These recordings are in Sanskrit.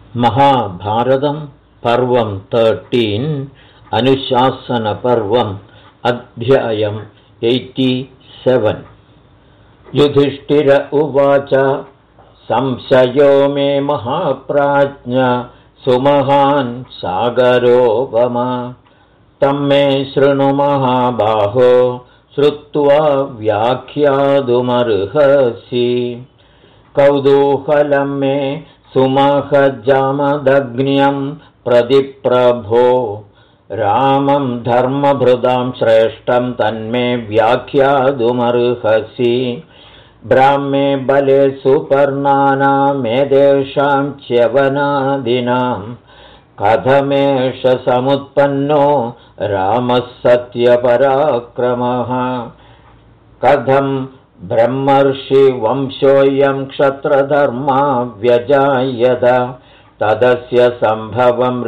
महाभारतं पर्वं 13 अनुशासनपर्वम् अध्यायम् 87। युधिष्ठिर उवाच संशयो मे महाप्राज्ञ सुमहान् सागरोपमा तं मे शृणु महाबाहो श्रुत्वा व्याख्यातुमर्हसि कौतूहलं मे सुमहजामदग्न्यं प्रतिप्रभो रामं धर्मभृदां श्रेष्ठं तन्मे व्याख्यातुमर्हसि ब्राह्मे बले सुपर्णानामेतेषां च्यवनादीनां कथमेष समुत्पन्नो रामः सत्यपराक्रमः कथं ब्रह्मर्षिवंशोऽयं क्षत्रधर्मा व्यजायत तदस्य सम्भवं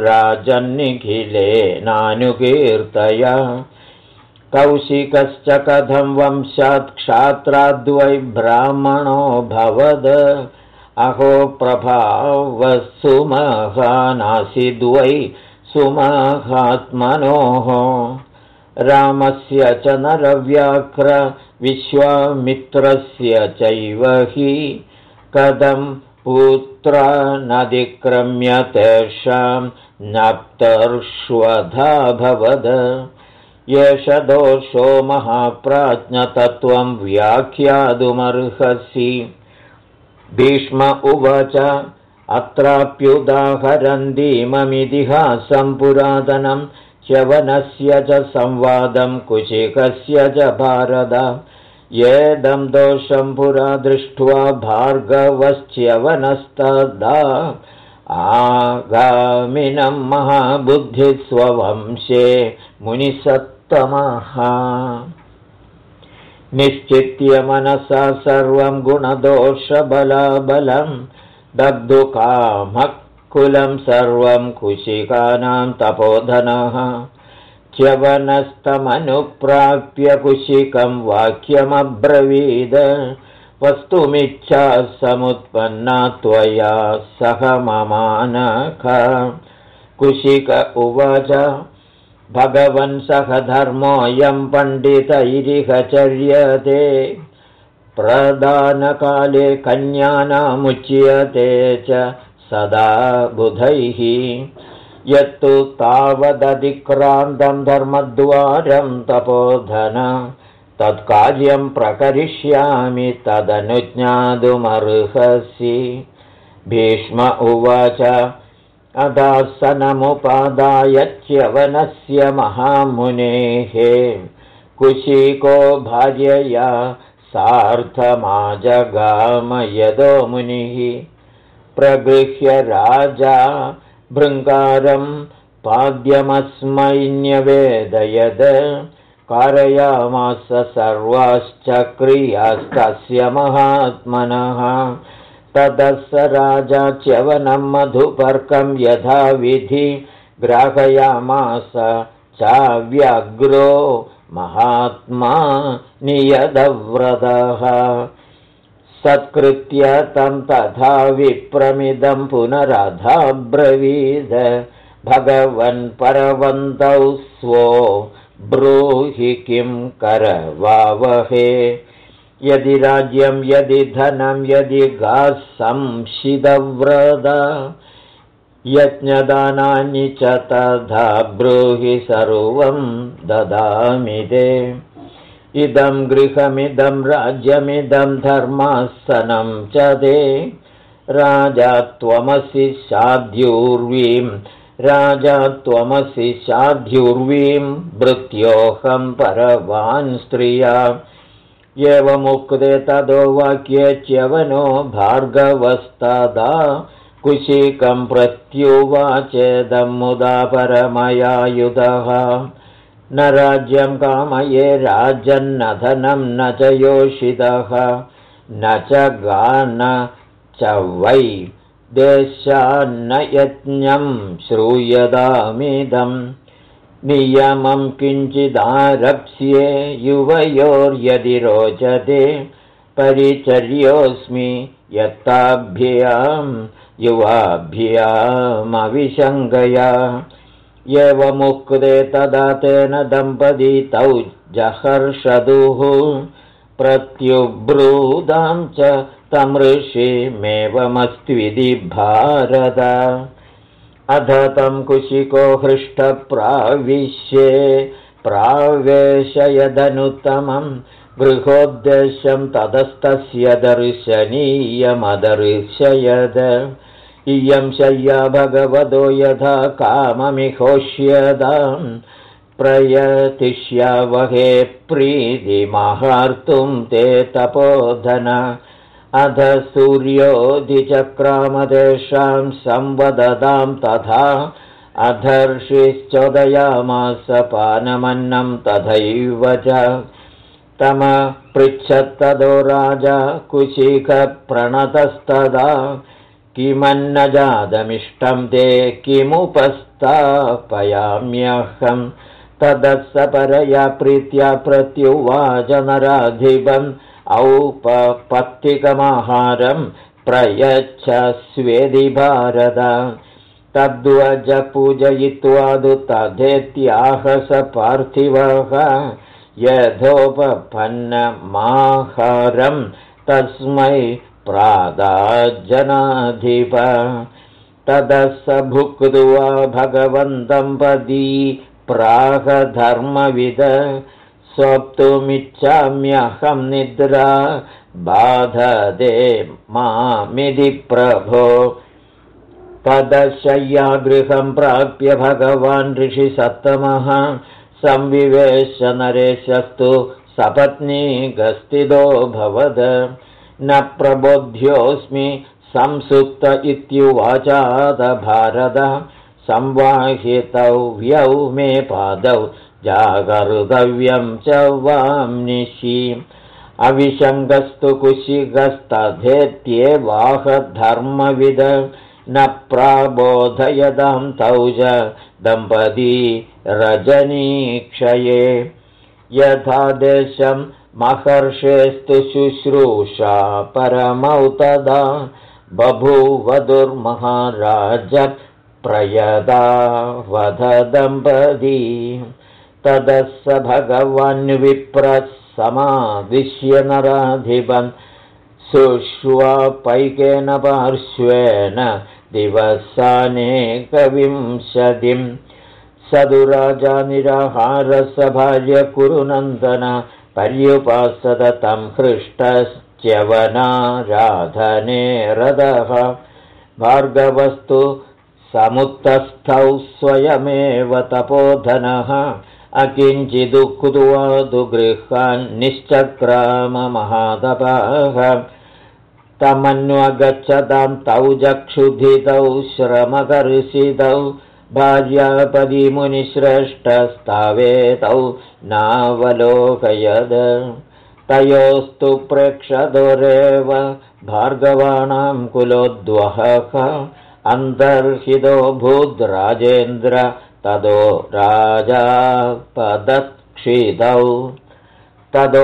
राजन्निखिलेनानुकीर्तय कौशिकश्च कथं वंशात् क्षात्राद्वै ब्राह्मणो भवद अहो प्रभावः सुमहानासीद्वै सुमहात्मनोः रामस्य च नरव्याघ्र विश्वामित्रस्य चैव हि कथं पुत्रा नदिक्रम्य तेषां नप्तर्ष्वधा भवद एष दोषो महाप्राज्ञतत्त्वं व्याख्यातुमर्हसि भीष्म उवाच अत्राप्युदाहरन्तीममितिहासं पुरातनं च्यवनस्य च संवादं कुशिकस्य च भारत येदं दोषं पुरा दृष्ट्वा भार्गवश्च्यवनस्तदा आगामिनं महाबुद्धिस्ववंशे मुनिसत्तमः निश्चित्य मनसा सर्वं गुणदोषबलाबलं दग्धुकामः कुलं सर्वं कुशिकानां तपोधनः च्यवनस्तमनुप्राप्य कुशिकं वाक्यमब्रवीद वस्तुमिच्छा समुत्पन्ना त्वया सह ममानख कुशिक उवाच भगवन् सह धर्मोऽयं पण्डितैरिह चर्यते प्रदानकाले कन्यानामुच्यते च सदा बुधैः यत्तु तावदतिक्रान्तं धर्मद्वारं तपोधन तत्कार्यं प्रकरिष्यामि तदनुज्ञातुमर्हसि भीष्म उवाच अदासनमुपादाय च्यवनस्य महामुनेः कुशिको भार्यया सार्धमाजगाम यदो मुनिः प्रगृह्य राजा भृङ्गारं पाद्यमस्मै न्यवेदयद कारयामास सर्वाश्च क्रियास्तस्य महात्मनः ततः स राजा च्यवनं मधुपर्कं यथाविधि ग्राहयामास चाव्याग्रो महात्मा नियतव्रतः सत्कृत्य तं तथा विप्रमिदं पुनरधाब्रवीद भगवन् परवन्तौ स्वो ब्रूहि किं करवावहे यदि राज्यं यदि धनं यदि गास्संशिदव्रता यज्ञदानानि च तथा ब्रूहि सर्वं ददामि ते इदं गृहमिदं राज्यमिदं धर्मासनं च ते राजा त्वमसि साध्युर्वीं भृत्योऽहं परवान् स्त्रिया एवमुक्ते तदो वाक्ये च्यवनो भार्गवस्तदा कुशिकं प्रत्युवाचेदं मुदा परमयायुधः न राज्यं कामये राजन्न धनं न च योषितः न च गान च वै देशान्न यज्ञं श्रूयतामिदं नियमं किञ्चिदारप्स्ये युवयोर्यदि रोचते परिचर्योऽस्मि यत्ताभ्यां युवाभ्यामविशङ्कया एवमुक्ते तदा तेन दम्पती तौ जहर्षदुः प्रत्युब्रूदां च तं ऋषिमेवमस्त्विति भारत अध तं कुशिको हृष्टप्राविश्ये प्रावेशयदनुत्तमं गृहोद्देश्यं ततस्तस्य दर्शनीयमदर्शयद इयं शय्या भगवतो यथा काममिहोष्यदां प्रयतिष्यावहे प्रीतिमहार्तुं ते तपोधन अध सूर्योऽधिचक्राम तेषां संवदतां तथा अधर्षिश्चोदयामास पानमन्नं तथैव च तमपृच्छत्तदो राजा कुशिकप्रणतस्तदा किमन्नजातमिष्टं ते किमुपस्थापयाम्यहं तदस्स परया प्रीत्या प्रत्युवाच नराधिपम् औपपत्तिकमाहारं प्रयच्छस्वेदि भारत तद्वज पूजयित्वा तु तथेत्याहस पार्थिवः यथोपपन्नमाहारं तस्मै प्रादाजनाधिप तदस्स भुक्त्वा भगवन्तं पदी प्राहधर्मविद स्वप्तुमिच्छाम्यहं निद्रा बाधते मामिति प्रभो तदशय्यागृहं प्राप्य भगवान् ऋषिसत्तमः संविवेश नरेशस्तु सपत्नीकस्थितो भवद न प्रबोध्योऽस्मि संसुप्त इत्युवाचाद भारत संवाहितव्यौ मे पादौ जागर्तव्यं च वाम्निशि अविशङ्गस्तु कुशिकस्तथेत्येवाहधर्मविद न प्राबोधयतां तौ च दम्पती रजनीक्षये यथा देशं महर्षेस्तु शुश्रूषा परमौ तदा बभूवधुर्महाराज प्रयदा वध दम्पती तदस्स भगवान् विप्रः समाविश्य नराधिपन् सुष्वापैकेन पार्श्वेन दिवसानेकविंशतिं सदुराजा निराहारस भार्य कुरुनन्दन पर्युपासत तं हृष्टश्च्यवनाराधने रदः भार्गवस्तु समुत्तस्थौ स्वयमेव तपोधनः अकिञ्चिदुक्त्वा तु गृहान् निश्चक्राम महातपः तमन्वगच्छतां तौ चक्षुधितौ श्रमकर्षितौ भार्यापतिमुनिश्रेष्ठस्तावेतौ नावलोकयद तयोस्तु प्रेक्षदोरेव भार्गवाणां कुलोद्वहः अन्तर्हितो भूद्राजेन्द्र तदो राजा पदक्षितौ तदो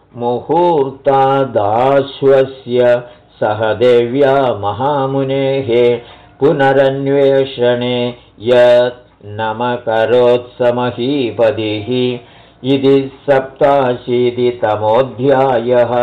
मुहूर्तादाश्वस्य सह देव्या महामुनेः पुनरन्वेषणे यत् नमकरोत्समहीपतिः इति 87तमोऽध्यायः।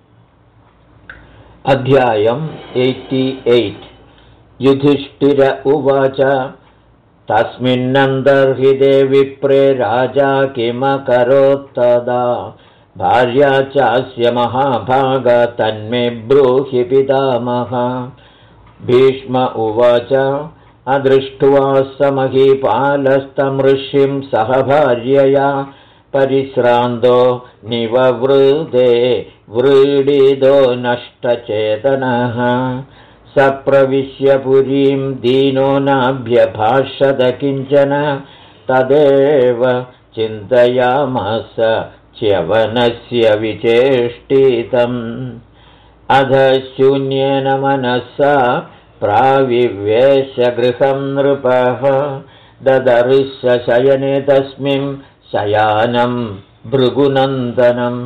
अध्यायम् 88। युधिष्ठिर उवाच तस्मिन्नन्तर्हिते विप्रे राजा किमकरोत्तदा भार्या चास्य महाभाग तन्मे ब्रूहि पितामह। भीष्म उवाच अदृष्ट्वा स महीपालस्तं ऋषिं सह भार्यया परिश्रान्तो निववृते व्रीडितो नष्टचेतनः स प्रविश्य पुरीं दीनो नाभ्यभाषत किञ्चन तदेव चिन्तयामास च्यवनस्य विचेष्टितम् अध शून्येन मनसा प्राविवेश गृहं नृपः ददर्श शयने तस्मिन् शयानं भृगुनन्दनं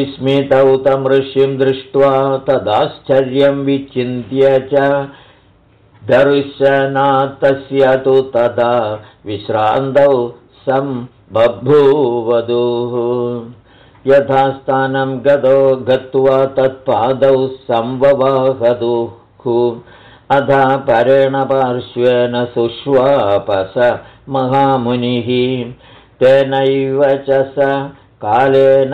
विस्मितौ तं ऋषिं दृष्ट्वा तदाश्चर्यं विचिन्त्य च दर्शनात्तस्य तु तदा विश्रान्तौ बभूवधूः यथा स्थानं गत्वा तत्पादौ संववाहदुः अधा परेण पार्श्वेन सुष्वापस महामुनिः तेनैव च स कालेन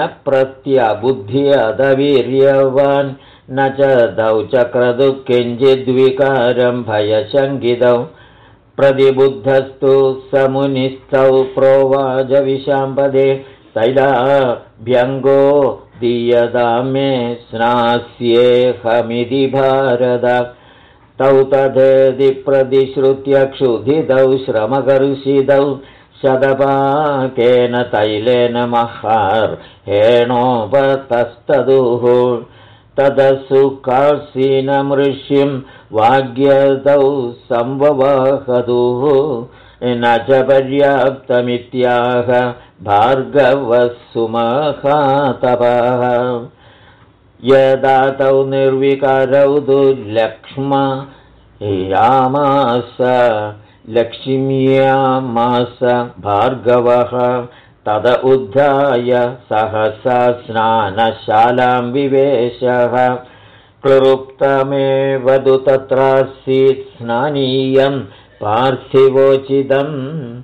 प्रत्यबुध्यदवीर्यवान् न च दौ चक्रदु किञ्चिद्विकारं भयशङ्कितौ प्रतिबुद्धस्तु समुनिस्थौ प्रोवाच विशाम्पदे तैलाभ्यङ्गो दीयतां मे स्नास्येऽहमिति भारत तौ तथेति प्रतिश्रुत्य क्षुधितौ श्रमकर्षितौ शतपाकेन तैलेन महार्हेणोपतस्तदुः ततः सुखासीनमृष्यं वाग्यतौ संववाहदुः न च पर्याप्तमित्याह भार्गवः सुमहातपः यदा तौ निर्विकारौ लक्ष्म्यामास भार्गवः तद उद्धाय सहसा स्नानशालां विवेशः क्लृप्तमेव तु तत्रासीत् स्नानीयं पार्थिवोचितम्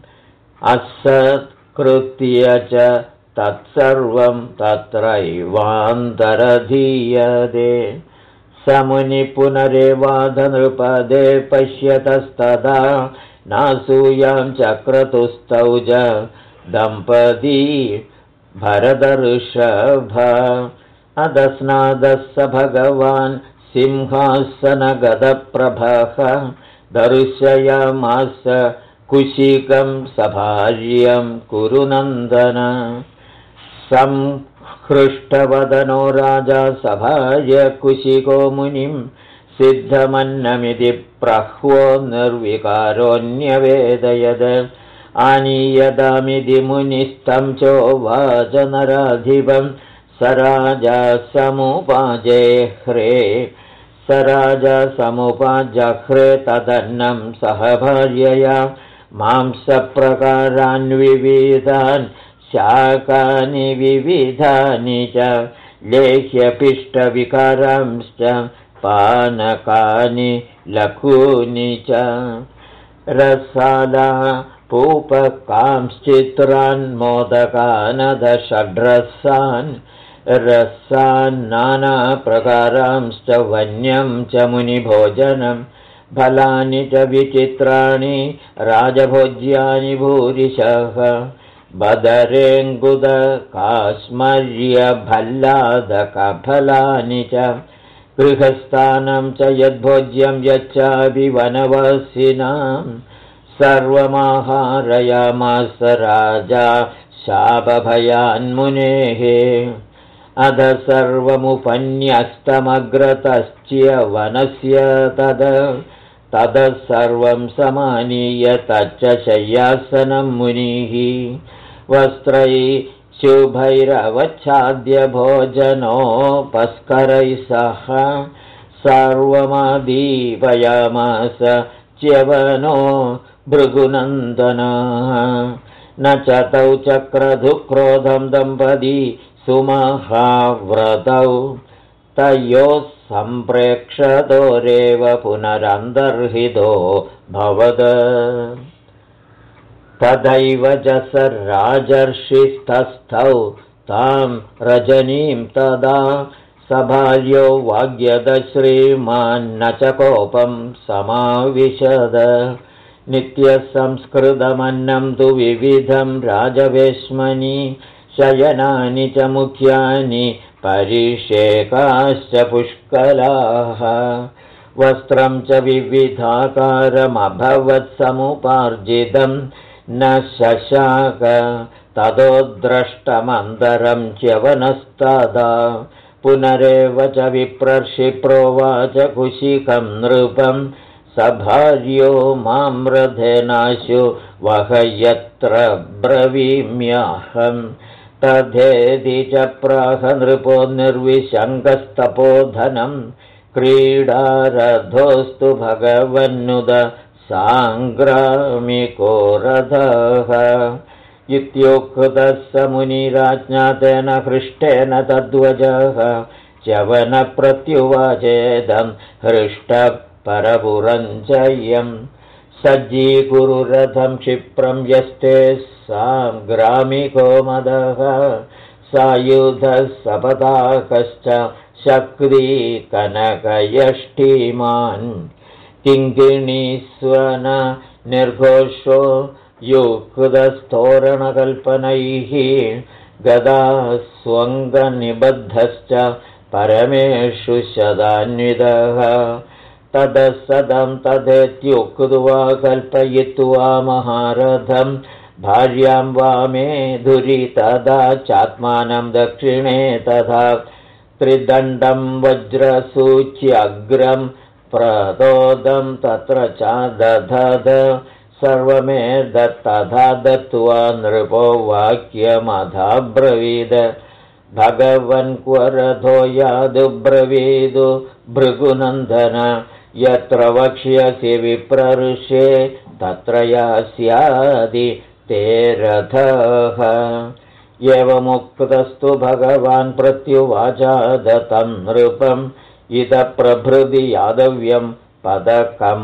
असत्कृत्य च तत्सर्वं तत्रैवान्तरधीयते समुनि पुनरेवाधनृपदे पश्यतस्तदा नासूयां चक्रतुस्तौ च दम्पती भरतऋषभ अदस्नादः स भगवान् सिंहासनगदप्रभः दर्शयामास कुशिकं सभार्यं कुरुनन्दन संहृष्टवदनो राजा सभार्य कुशिको मुनिं सिद्धमन्नमिति प्रह्वो निर्विकारोऽन्यवेदयद आनीयदामिति मुनिस्तं चोवाच नराधिपं स राजा समुपाजह्रे तदन्नं सह भार्यया मांसप्रकारान् विविधान् शाकानि विविधानि च लेह्यपिष्टविकारांश्च पानकानि लघूनि च रसाला पूपकांश्चित्रान् मोदकानदषड्रसान् रसान् नानाप्रकारांश्च वन्यं च मुनिभोजनं फलानि च विचित्राणि राजभोज्यानि भूरिशः बदरेङ्गुदकाश्मर्यभल्लादकफलानि च गृहस्थानं च यद्भोज्यं यच्चापि वनवासिनां सर्वमाहारयामास राजा शापभयान्मुनेः अध सर्वमुपन्यस्तमग्रतश्च्य वनस्य तद सर्वं समानीय तच्च शय्यासनं मुनिः वस्त्रैः शुभैरवच्छाद्य भोजनोपस्करैः सह सर्वमादीपयामास च्यवनो भृगुनन्दनः न च तौ चक्रधुक्रोधं दम्पती सुमहाव्रतौ तयोः सम्प्रेक्षतोरेव पुनरन्तर्हितो भवद तदैव च स राजर्षिस्तस्थौ तां रजनीं तदा सभार्यो वाग्यद श्रीमान्न च कोपं समाविशद नित्यसंस्कृतमन्नं तु विविधं राजवेश्मनि शयनानि च मुख्यानि परिषेकाश्च पुष्कलाः वस्त्रं च विविधाकारमभवत्समुपार्जितं न शशाक ततो द्रष्टमन्तरं च्यवनस्तदा पुनरेव च विप्रर्षि प्रोवाच कुशिकं नृपं सभार्यो मां रथेनाशु वह यत्र ब्रवीम्यहं तथेति च प्राह नृपो निर्विशङ्कस्तपोधनं क्रीडारथोऽस्तु भगवन्नुद साङ्ग्रामिको रथः इत्युक्तः स मुनिराज्ञा तेन हृष्टेन तद्वजः च्यवनप्रत्युवाचेदं हृष्टः परपुरञ्जयम् सज्जीकुरुरथं क्षिप्रं यस्ते साङ्ग्रामिको मदः सायुधः सपताकश्च शक्तिकनकयष्टिमान् किङ्किणीस्वन निर्घोषो युक्तस्तोरणकल्पनैः गदास्वङ्गनिबद्धश्च परमेषु शदान्वितः ततः सदं तदेत्युक्त्वा कल्पयित्वा महारथं भार्यां वामे धुरि तदा चात्मानं दक्षिणे तथा त्रिदण्डं वज्रसूच्यग्रं प्रतोदं तत्र च दधद सर्वमेतत्तथा दत्त्वा नृपो वाक्यमथाब्रवीद भगवन् क्व रथो यादुब्रवीदु भृगुनन्दन यत्र वक्ष्यसि विप्रऋषे तत्र यास्यादि ते रथः एवमुक्तस्तु भगवान् प्रत्युवाचादतं नृपम् इदं प्रभृति यादव्यं पदकं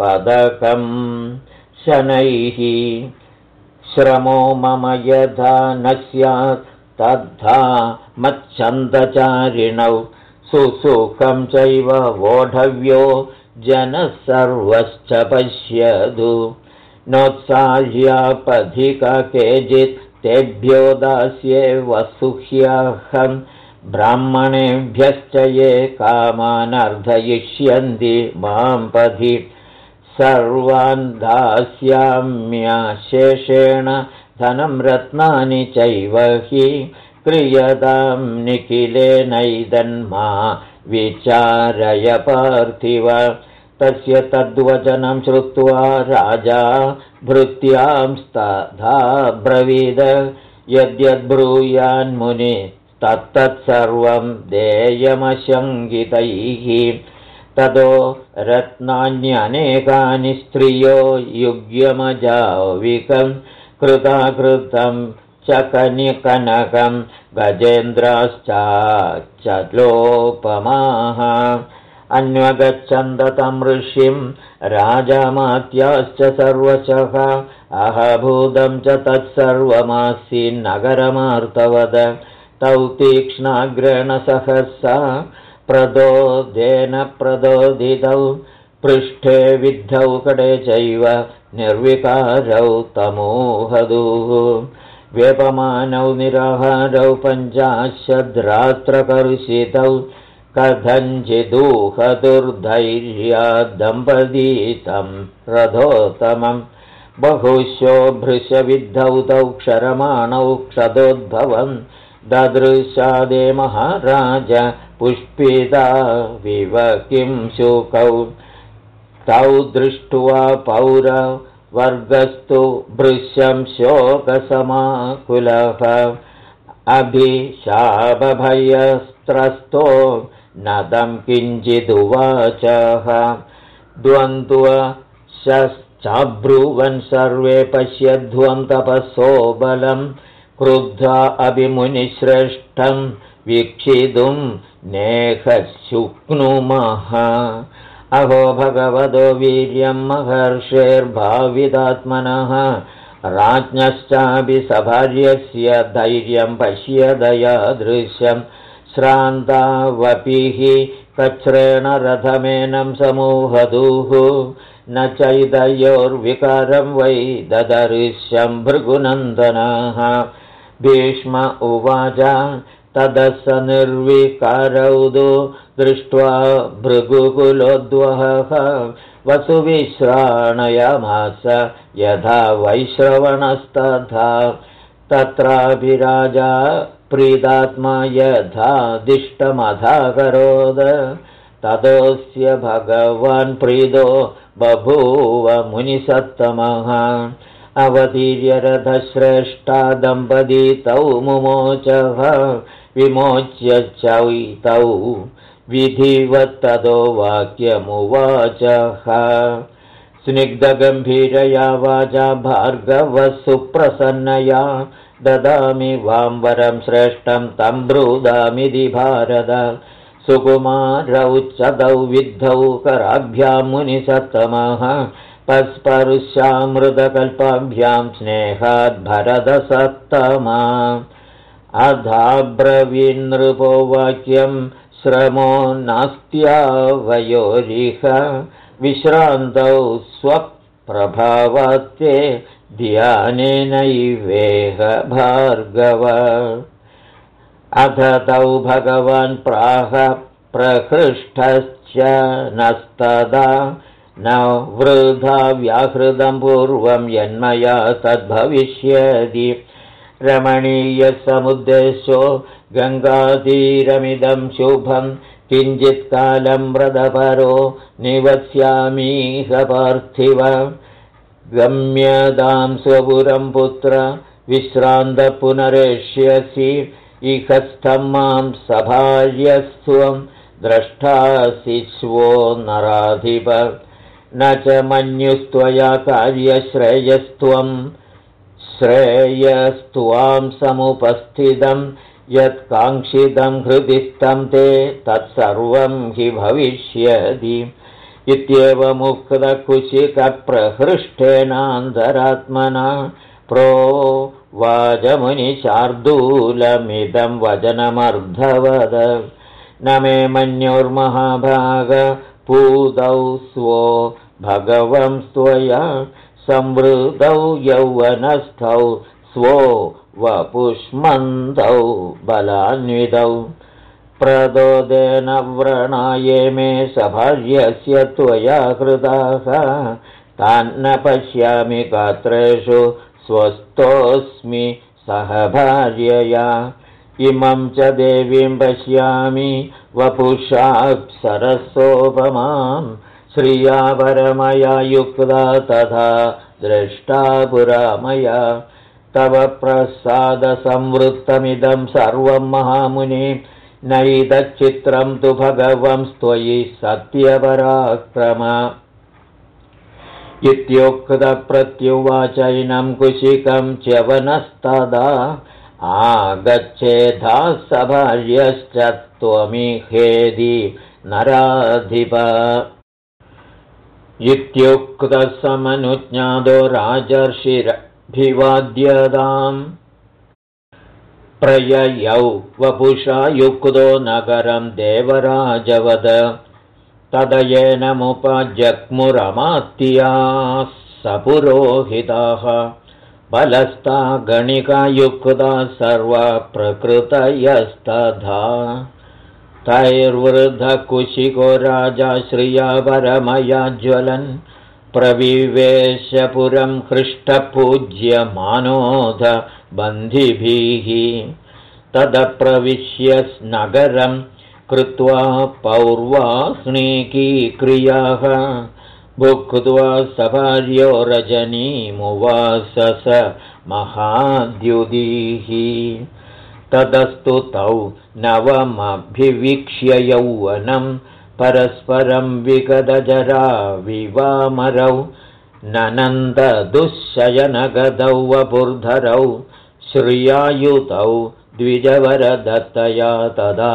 शनैः श्रमो मम यथा न स्यात् तद्धा मच्छन्दचारिणौ सुसुखं चैव वोढव्यो जनः सर्वश्च पश्यतु नोत्साह्यापधिका केचित् तेभ्यो दास्ये वसुह्यहं ब्राह्मणेभ्यश्च ये कामानर्धयिष्यन्ति मां पथि सर्वान् दास्याम्यशेषेण धनं रत्नानि चैव हि क्रियतां निखिलेनैदन्मा विचारय पार्थिव तस्य तद्वचनं श्रुत्वा राजा भृत्यांस्तथा ब्रवीद यद्यद्ब्रूयान्मुनि तत्तत्सर्वं देयमशङ्कितैः ततो रत्नान्यनेकानि स्त्रियो युग्यमजाविकं कृताकृतं च कनिकनकं गजेन्द्राश्चाच्चलोपमाः अन्वगच्छन्ततं ऋषिं राजामात्याश्च सर्वशः अहभूतं च तत्सर्वमासीन्नगरमार्तवद तौ तीक्ष्णाग्रेण सहसा प्रदोदेन प्रदोदितौ पृष्ठे विद्धौ कडे चैव निर्विकारौ तमोहदुः व्यपमानौ निराहारौ पञ्चाशद्रात्रकर्षितौ कथञ्चिदूहदुर्धैर्याद्दम्पतीतं रथोत्तमं बहुशो भृशविद्धौ तौ क्षरमाणौ क्षदोद्भवं ददृशादे महाराज पुष्पिता विव किं शुकौ तौ दृष्ट्वा पौरवर्गस्तु भृशं शोकसमाकुलः अभिशापभयस्त्रस्तो नदं किञ्चिदुवाचः द्वन्द्वश्चाब्रुवन् सर्वे पश्यध्वं तपसो बलं क्रुद्धा अभिमुनिश्रेष्ठं वीक्षितुं नेहशुक्नुमः अहो भगवतो वीर्यं महर्षेर्भावितात्मनः राज्ञश्चापि सभार्यस्य धैर्यं पश्यदयादृश्यं श्रान्तावपिः कच्रेण रथमेनं समूहदुः न चैदयोर्विकारं वै ददर्श्यं भृगुनन्दनः भीष्म उवाच ततः स निर्विकारौ दृष्ट्वा भृगुकुलोद्वहः वसुविश्राणयामास यथा वैश्रवणस्तथा तत्राभिराजा प्रीतात्मा यथा दिष्टमधाकरोद ततोऽस्य भगवान् प्रीतो बभूव मुनिसत्तमः अवतीर्य रथश्रेष्ठा दम्पती तौ मुमोचः विमोच्य चैतौ विधिवत्तदो वाक्यमुवाचः स्निग्धगम्भीरया वाचा भार्गवः सुप्रसन्नया ददामि वां वरं श्रेष्ठं तं ब्रूदामिति भारत सुकुमारौ चदौ विद्धौ कराभ्यां मुनिसत्तमः पस्परुषामृतकल्पाभ्यां स्नेहाद् भरतसत्तमा अधाब्रवीन्नृपो वाक्यं श्रमो नास्त्यावयोरिह विश्रान्तौ स्वप्रभावात्ते ध्यानेनैवेह भार्गव अथ तौ भगवान् प्राह प्रहृष्टश्च नस्तदा न वृथा व्याहृतं पूर्वं यन्मया तद्भविष्यति रमणीयसमुद्देशो गङ्गातीरमिदं शुभं किञ्चित्कालं व्रतपरो निवस्यामीह पार्थिव गम्यतां स्वपुरं पुत्र विश्रान्तपुनरेष्यसि इहस्थं मां सभार्यस्त्वं द्रष्टासि स्वो नराधिप न च मन्युस्त्वया कार्यश्रेयस्त्वं श्रेयस्त्वां समुपस्थितं यत्काङ्क्षितं हृदिस्थं ते तत्सर्वं हि भविष्यति इत्येवमुक्तकुशिकप्रहृष्टेनान्तरात्मना प्रोवाचमुनिशार्दूलमिदं वचनमर्धवद न मे मन्योर्महाभाग पूतौ स्वो भगवं त्वया संवृतौ यौवनस्थौ स्वो वपुष्मन्तौ बलान्वितौ प्रदोदेन व्रणाये मे सभार्यस्य त्वया कृताः तान्न पश्यामि गात्रेषु स्वस्थोऽस्मि सहभार्यया इमं च देवीं पश्यामि वपुषाप्सरसोपमां श्रिया परमया युक्ता तथा दृष्टा पुरा मया तव प्रसादसंवृत्तमिदं सर्वं महामुनि नैतच्चित्रं तु भगवं त्वयि सत्यपराक्रम इत्युक्तप्रत्युवाचैनं कुशिकं च्यवनस्तदा आगच्छेधा सभार्यश्च त्वमिहेदि नराधिप इत्युक्तसमनुज्ञातो राजर्षिरभिवाद्यताम् प्रययौ वपुषा युक्तो नगरं देवराजवद तदयेनमुपजग्मुरमात्याः सपुरोहिताः बलस्ता गणिकायुक्ता सर्वा प्रकृतयस्तथा तैर्वृद्धकुशिको राजा श्रिया परमया ज्वलन् प्रविवेशपुरं हृष्टपूज्यमानोध बन्धिभिः तदप्रविश्य नगरं कृत्वा पौर्वाह्णीकीक्रियाः भुक्त्वा सभार्यो रजनीमुवासस महाद्युदिः ततस्तु तौ नवमभिवीक्ष्य यौवनं परस्परं विगतजरा विवामरौ ननन्ददुःशयनगदौ वपुर्धरौ श्रियायुतौ द्विजवरदत्तया तदा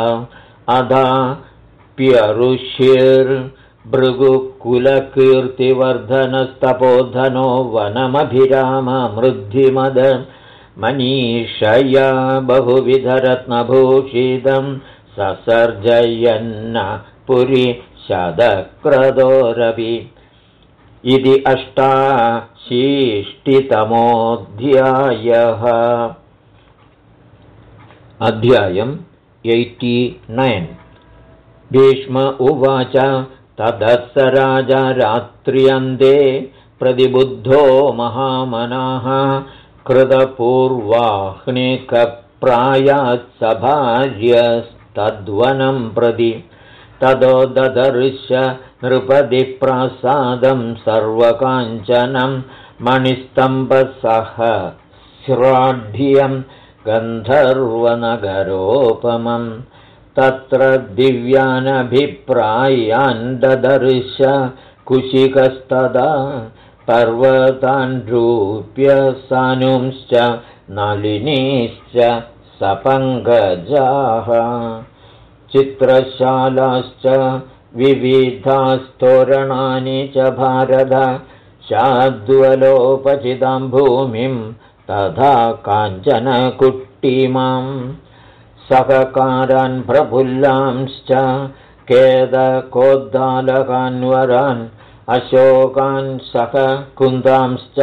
अधाप्यऋषिर्भृगुकुलकीर्तिवर्धनस्तपोधनो वनमभिराममृद्धिमद मनीषया बहुविधरत्नभूषितं ससर्जयन्न पुरी शतक्रतोरपि इति 86तमोऽध्यायः। अध्यायम् 89। भीष्म उवाच ततः स राजा रात्र्यन्ते प्रतिबुद्धो महामनाः कृतपूर्वाह्निकप्रायात्सभार्यस्तद्वनं प्रति ततो ददर्श नृपतिप्रासादं सर्वकाञ्चनं मणिस्तम्भसहस्राढ्यं गन्धर्वनगरोपमं तत्र दिव्यानभिप्रायान् ददर्श कुशिकस्तदा पर्वतान् रूप्य सानुंश्च नलिनीश्च सपङ्गजाः चित्रशालाश्च विविधास्तोरणानि च भारत शाद्वलोपचितां भूमिं तथा काञ्चनकुट्टीमां सहकारान् प्रफुल्लांश्च केदकोद्दालकान्वरान् अशोकान् सह कुन्दांश्च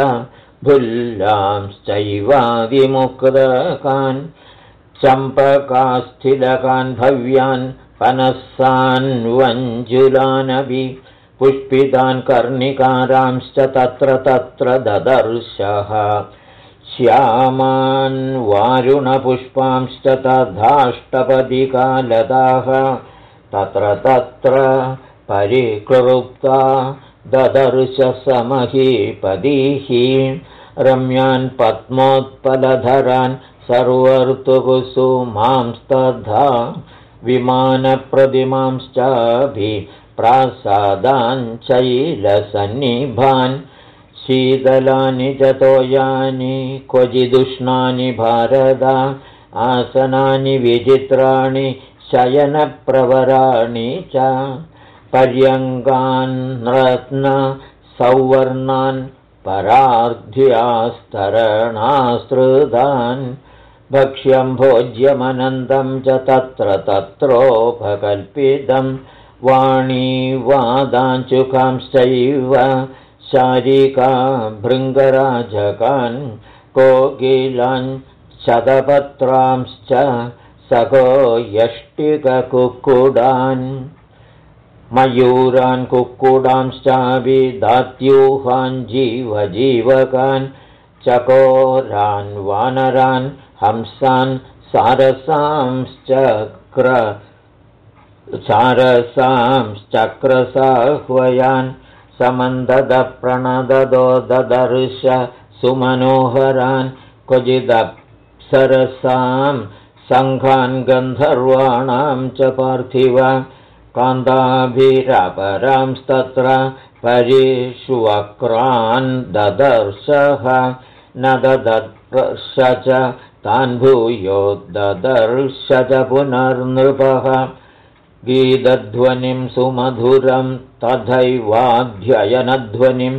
भुल्लांश्चैवादिमुक्तकान् चम्पकास्थिलकान् भव्यान् पनस्सान् वञ्जुलानपि पुष्पितान् कर्णिकारांश्च तत्र तत्र ददर्शः श्यामान् वारुणपुष्पांश्च तथाष्टपदिकालताः तत्र तत्र परिक्लृप्ता ददर्श समहीपदीः रम्यान् पद्मोत्पलधरान् सर्वर्तुकुसुमांस्तथा विमानप्रतिमांश्चाभि प्रासादाञ्चैलसन्निभान् शीतलानि च तोयानि क्वचिदुष्णानि भारत आसनानि विचित्राणि शयनप्रवराणि च पर्यङ्कान् रत्नसौवर्णान् परार्ध्यास्तरणाश्रितान् भक्ष्यं भोज्यमनन्दं च तत्र तत्रोपकल्पितं वाणीवादाञ्चुकांश्चैव शारिका भृङ्गराजकान् कोकिलान् शतपत्रांश्च सखो यष्टिककुक्कुडान् मयूरान् कुक्कुडांश्चापि दात्यूहान् जीवजीवकान् चकोरान् वानरान् हंसान् सारसांश्चक्रसाह्वयान् समन्ददप्रणददो ददर्श सुमनोहरान् क्वचिदप्सरसां सङ्घान् गन्धर्वाणां च पार्थिव कान्ताभिरपरांस्तत्र परिष्वक्रान् ददर्शः न ददर्श च तान् भूयो ददर्श च पुनर्नृपः गीतध्वनिं सुमधुरं तथैवाध्ययनध्वनिं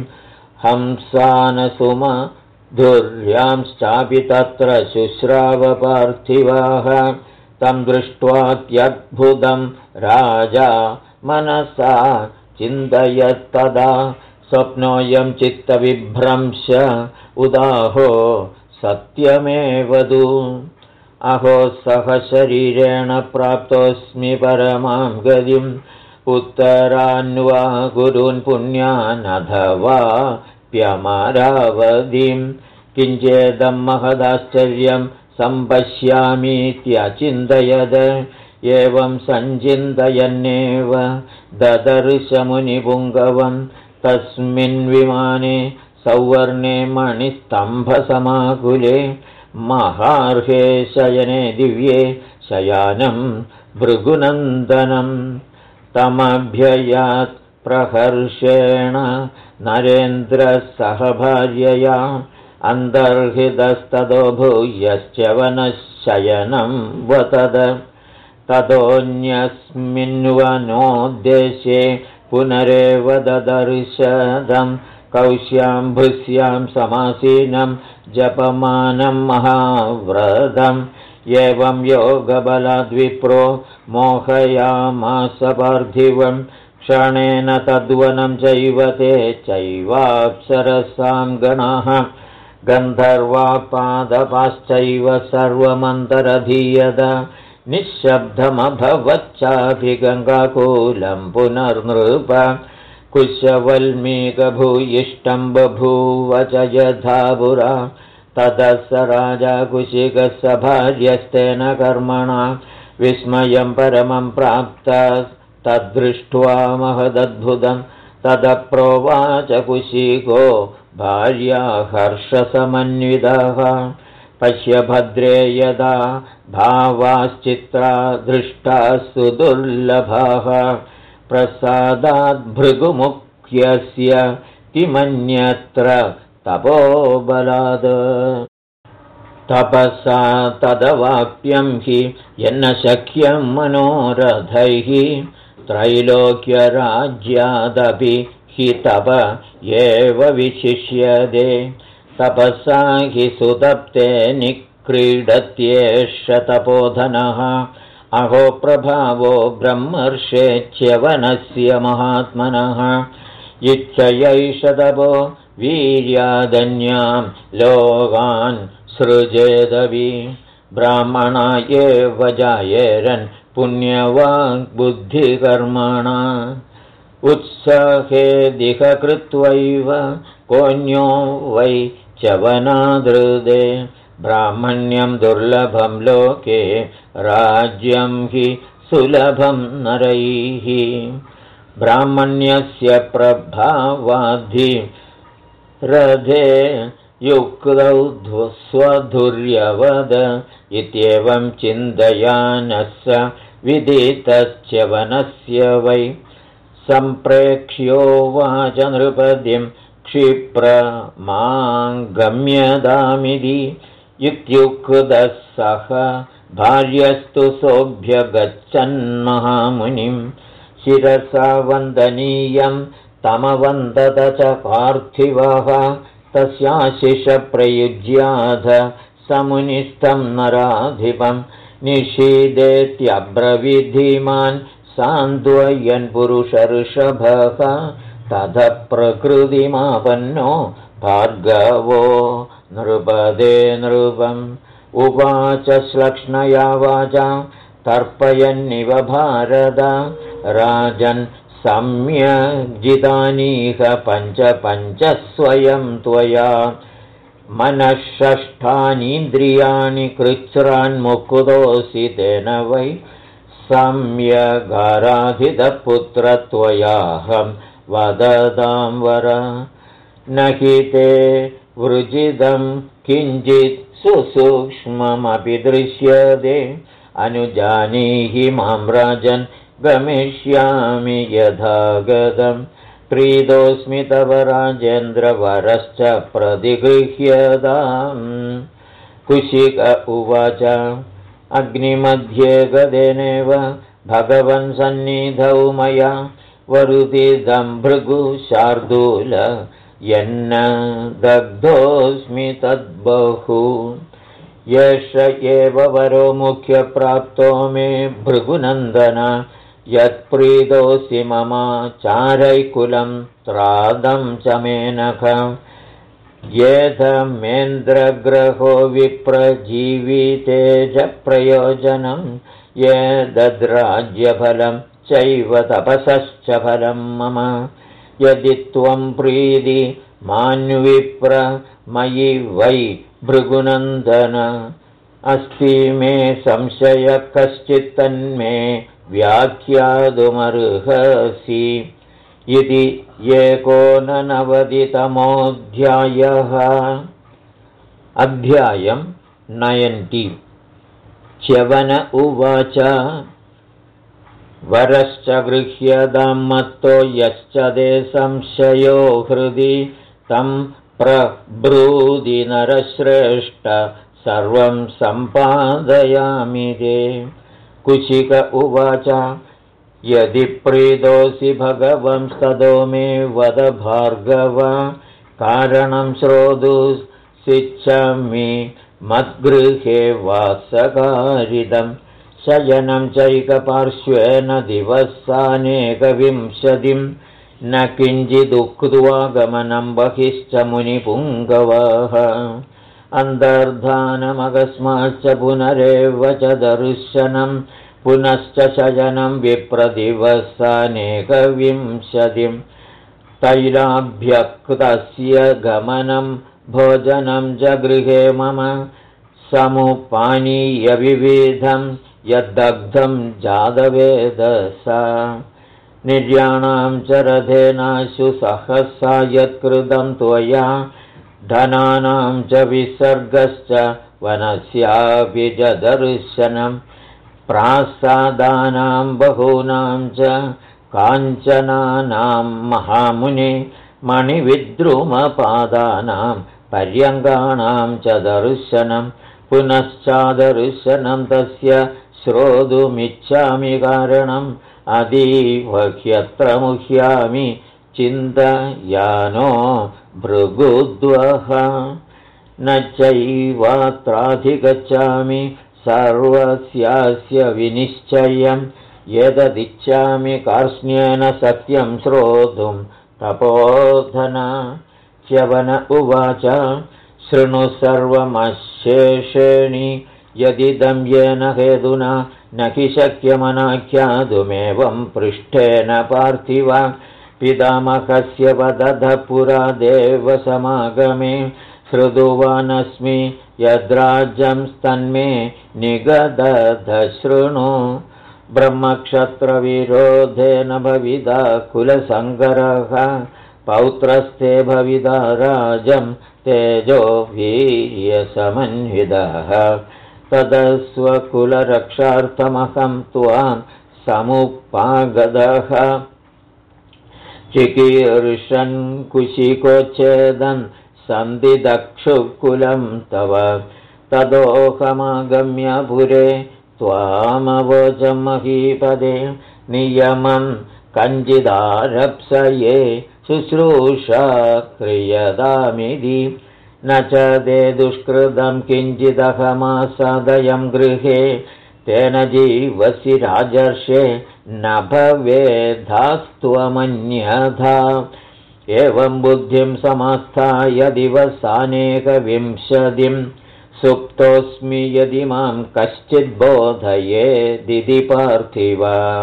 हंसानसुमधुर्यांश्चापि तत्र शुश्रावपार्थिवाः तं दृष्ट्वात्यद्भुतं राजा मनसा चिन्तयत्तदा स्वप्नोऽयं चित्तविभ्रंश उदाहो सत्यमेवदु अहो सह शरीरेण प्राप्तोऽस्मि परमां गतिम् उत्तरान्वा गुरून् पुण्यान् अथवाप्यमरावधिं किञ्चेदं महदाश्चर्यं सम्पश्यामीत्यचिन्तयद एवं सञ्चिन्तयन्नेव ददर्शमुनिपुङ्गवं तस्मिन् विमाने सौवर्णे मणिस्तम्भसमाकुले महार्हे शयने दिव्ये शयानं भृगुनन्दनं तमभ्ययात् प्रहर्षेण नरेन्द्रः सह भार्यया अन्तर्हितस्ततो भूयश्चवनः शयनं वतद ततोऽन्यस्मिन्वनोद्देश्ये पुनरेव ददर्शदं कौश्याम्भुस्यां समासीनं जपमानं महाव्रतम् एवं योगबलाद्विप्रो मोहयामास पार्थिवं क्षणेन तद्वनं चैव ते चैवाप्सरसां गणाः गन्धर्वापादपाश्चैव सर्वमन्तरधीयत निःशब्दमभवच्चाभिगङ्गाकूलं पुनर्नृप कुशवल्मीकभूयिष्ठं बभूव च यथा पुरा ततः स राजा कुशिकः भार्यस्तेन कर्मणा विस्मयं परमं प्राप्तः तद्दृष्ट्वा महदद्भुतं ततः प्रोवाच कुशिको भार्या हर्षसमन्वितः पश्य भद्रे यदा भावाश्चित्रा दृष्टास्तु दुर्लभाः प्रसादाद्भृगुमुख्यस्य किमन्यत्र तपोबलाद् तपसा तदवाप्यं हि यन्न शक्यं मनोरथैः त्रैलोक्यराज्यादपि हि तप एव विशिष्यते तपसा हि सुतप्ते निक्रीडत्येष तपोधनः अहो प्रभावो ब्रह्मर्षेच्यवनस्य महात्मनः इच्छयैष तपो वीर्यादन्यां लोकान् सृजेदवि ब्राह्मणा एव जायेरन् पुण्यवाग्बुद्धिकर्मणा उत्साहेदिह कृत्वैव कोऽन्यो वै च्यवनादृदे ब्राह्मण्यं दुर्लभं लोके राज्यं हि सुलभं नरैः ब्राह्मण्यस्य प्रभावाद्धि रथे युक्तौ स्वधुर्यवद इत्येवं चिन्तयानः स विदितश्च्यवनस्य वै सम्प्रेक्ष्योवाच नृपतिं क्षिप्रमाङ्गम्यदामिति इत्युक्तः सः भार्यस्तु सोऽभ्यगच्छन्महामुनिं शिरसा वन्दनीयं तमवन्दत च पार्थिवः तस्याशिषप्रयुज्याध समुनिस्थं नराधिपं निषीदेत्यब्रवीधीमान् सान्द्वयन् पुरुषर्षभः ततः प्रकृतिमापन्नो भार्गवो नृपदे नृपम् उवाच श्लक्ष्णया वाचा तर्पयन्निव भारत राजन् सम्यग्जितानीह पञ्च स्वयं त्वया मनःषष्ठानीन्द्रियाणि कृच्छ्रान्मुकुतोऽसि तेन वै सम्यगाराधितपुत्रत्वयाहं वदतां वर न हि ते वृजितं किञ्चित् सुसूक्ष्ममपि दृश्यते अनुजानीहि मां राजन् गमिष्यामि यथागतं प्रीतोऽस्मि तव राजेन्द्रवरश्च प्रतिगृह्यताम् कुशिक उवाच अग्निमध्ये गदेनेव भगवन् सन्निधौ मया वरुदिदं भृगुशार्दूल यन्न दग्धोऽस्मि तद्बहु यश एव वरो मुख्यप्राप्तो मे भृगुनन्दन यत्प्रीतोऽसि मम चारैकुलं त्रादं च मेनख येधमेन्द्रग्रहो विप्रजीविते च प्रयोजनं येदद्राज्यफलं चैव तपसश्च फलं मम यदि त्वं प्रीति मान्विप्र मयि वै भृगुनन्दन अस्ति मे संशय कश्चित् तन्मे व्याख्यातुमर्हसि इति 89तमोऽध्यायः अध्यायं 90 च्यवन उवाच वरश्च गृह्यतां मत्तो यश्च ते संशयो हृदि तं प्रब्रूदि नरश्रेष्ठ सर्वं सम्पादयामि ते कुशिक उवाच यदि प्रीतोऽसि भगवंस्ततो मे वद भार्गव कारणं श्रोतुमिच्छामि मद्गृहे वासकारिदं शयनं चैकपार्श्वेन दिवसानेकविंशतिं न किञ्चिदुक्त्वा गमनं बहिश्च मुनिपुङ्गवः अन्तर्धानमकस्माच्च पुनरेव च दर्शनं पुनश्च शयनं विप्रदिवसानेकविंशतिं तैलाभ्यक्तस्य गमनं भोजनं च गृहे मम समुपानीयविविधं यद्दग्धं जातवेदसा निर्याणां च रथेनाशु सहसा यत्कृतं त्वया धनानां च विसर्गश्च वनस्यापि च दर्शनं प्रासादानां बहूनां च काञ्चनानां महामुने मणिविद्रुमपादानां पर्यङ्गाणां च दर्शनं पुनश्चादर्शनं तस्य श्रोतुमिच्छामि कारणम् अतीव ह्यत्र मुह्यामि चिन्तयानो भृगुद्वः न चैवात्राधिगच्छामि सर्वस्यास्य विनिश्चयं यददिच्छामि कार्ष्ण्येन सत्यं श्रोतुं तपोधन च्यवन उवाच शृणु सर्वमशेषेणि यदिदं येन हेतुना न हि शक्यमनाख्यातुमेवं पृष्ठेन पार्थिव पितामहस्य वदतः पुरा देवसमागमे श्रुतवानस्मि यद्राज्यं तन्मे निगदध शृणु ब्रह्मक्षत्रविरोधेन भविता कुलसङ्गरः पौत्रस्ते भविता राजं तेजो वीर्यसमन्वितः तदस्वकुलरक्षार्थमहं त्वां समुपागतः चिकीर्षन् कुशिकोच्छेदं सन्धिदक्षुकुलं तव तदोहमागम्य पुरे त्वामवोचं महीपदे नियमं कञ्चिदारप्सये शुश्रूषा क्रियतामिति न च ते दुष्कृतं किञ्चिदहमासादयं गृहे तेन जीवसि राजर्षे न भवेद्धास्त्वमन्यथा एवं बुद्धिं समास्थाय दिवसानेकविंशतिं सुप्तोऽस्मि यदि मां कश्चित् बोधयेदिति पार्थिव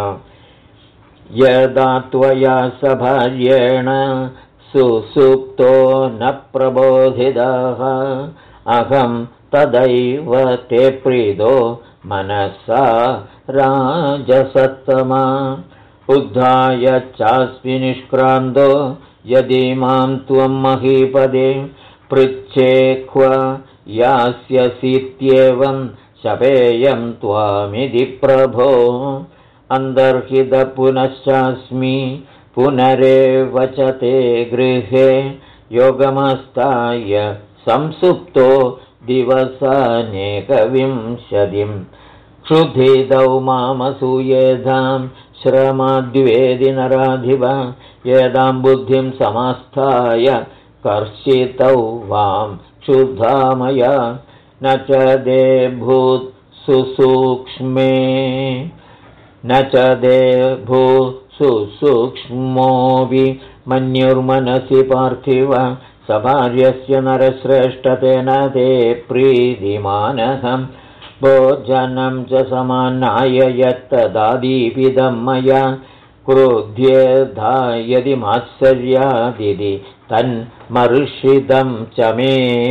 यदा त्वया सभार्येण सुसुप्तो न प्रबोधितः अहं तदैव ते प्रीतो मनसा राजसत्तमा उद्धाय चास्मि निष्क्रान्तो यदि मां त्वं महीपदे पृच्छे क्व यास्यसीत्येवं शपेयं त्वामिति प्रभो अन्तर्हितपुनश्चास्मि पुनरेव च ते गृहे योगमस्ताय संसुप्तो दिवसानेकविंशतिं क्षुधितौ मामसूयेधां श्रमाद्वेदि नराधिप येदां बुद्धिं समास्थाय कर्षितौ वां क्षुधामया न च देभूत् सुसूक्ष्मे न च देभूत् सुसूक्ष्मोऽपि मन्युर्मनसि पार्थिव सभार्यस्य नरश्रेष्ठतेन ते प्रीतिमानहं भोजनं च समानाय यत्तदादीपिदं मया क्रुध्येधा यदि मात्सर्यादिति तन्मर्षितं च मे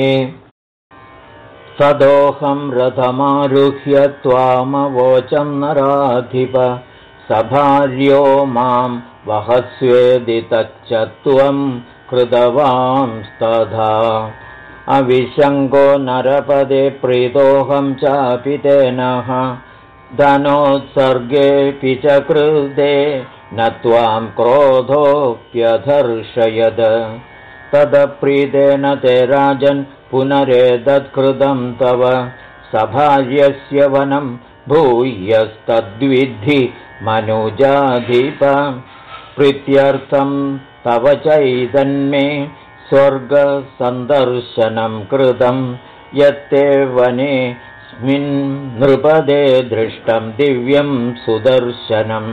तदोऽहं रथमारुह्य त्वामवोचं नराधिप सभार्यो मां वहस्वेदि तच्च त्वं कृतवांस्तथा अविशङ्को नरपदे प्रीतोऽहं चापि तेनः धनोत्सर्गेऽपि च कृते न त्वां क्रोधोऽप्यधर्षयद तदप्रीतेन ते राजन् पुनरेतत्कृतं तव सभार्यस्य वनं भूयस्तद्विद्धि मनुजाधिप प्रीत्यर्थं तव चैतन्मे स्वर्गसन्दर्शनं कृतं यत्ते वनेऽस्मिन् नृपदे दृष्टं दिव्यं सुदर्शनं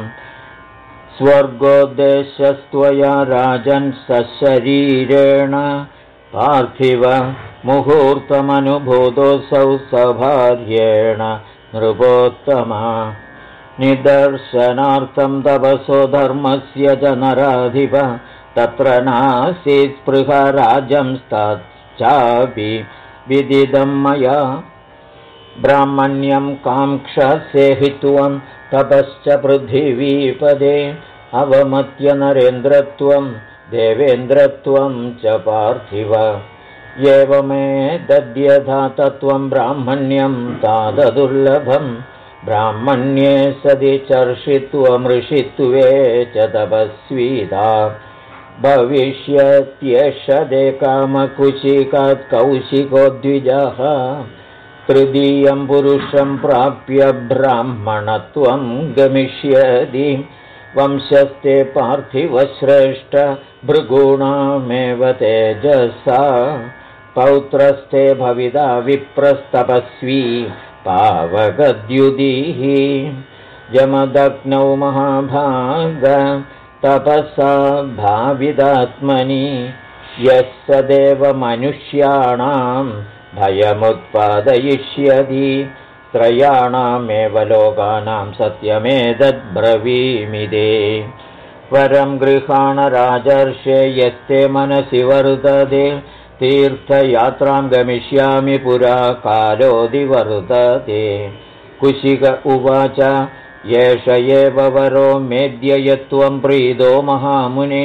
स्वर्गोद्देश्यस्त्वया राजन् सशरीरेण पार्थिव मुहूर्तमनुभूतोऽसौ सभार्येण नृपोत्तमा निदर्शनार्थं तपसो धर्मस्य च नराधिप तत्र नासीत् स्पृहा राजंस्तच्चापि विदितं मया ब्राह्मण्यं काङ्क्षसे हि त्वं तपश्च पृथिवीपदे अवमत्य नरेन्द्रत्वं देवेन्द्रत्वं च पार्थिव एवमेतद्यथा तत्त्वं ब्राह्मण्यं ताददुर्लभं ब्राह्मण्ये सदि चर्षित्वमृषित्वे च तपस्वीता भविष्यत्येषदे कामकुशिकात् कौशिको द्विजः तृतीयं पुरुषं प्राप्य ब्राह्मणत्वं गमिष्यति वंशस्ते पार्थिवश्रेष्ठ भृगूणामेव तेजसा पौत्रस्ते भविता विप्रस्तपस्वी पावगद्युदिः जमदग्नौ महाभाग तपसा भाविदात्मनि यः सदेव मनुष्याणां भयमुत्पादयिष्यति त्रयाणामेव लोकानां सत्यमेतद्ब्रवीमिदे वरं गृहाण राजर्षे यस्ते मनसि वर्तते तीर्थयात्रां गमिष्यामि पुरा कालोऽधिवर्तते कुशिक उवाच एष एव वरो मेद्ययत्वं प्रीतो महामुने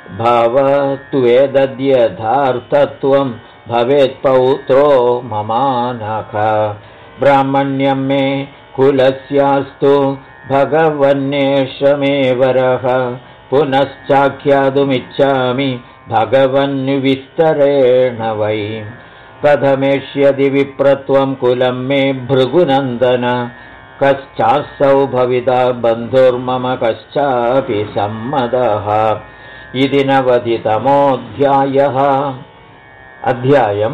भवत्वेदद्यथार्थत्वं भवेत्पौत्रो ममानख ब्राह्मण्यं मे कुलस्यास्तु भगवन्नेष मे वरः पुनश्चाख्यातुमिच्छामि भगवन्विस्तरेण वै कथमेष्यति विप्रत्वं कुलं मे भृगुनन्दन कश्चासौ भविता बन्धुर्मम कश्चापि सम्मतः इति 90तमोऽध्यायः अध्यायं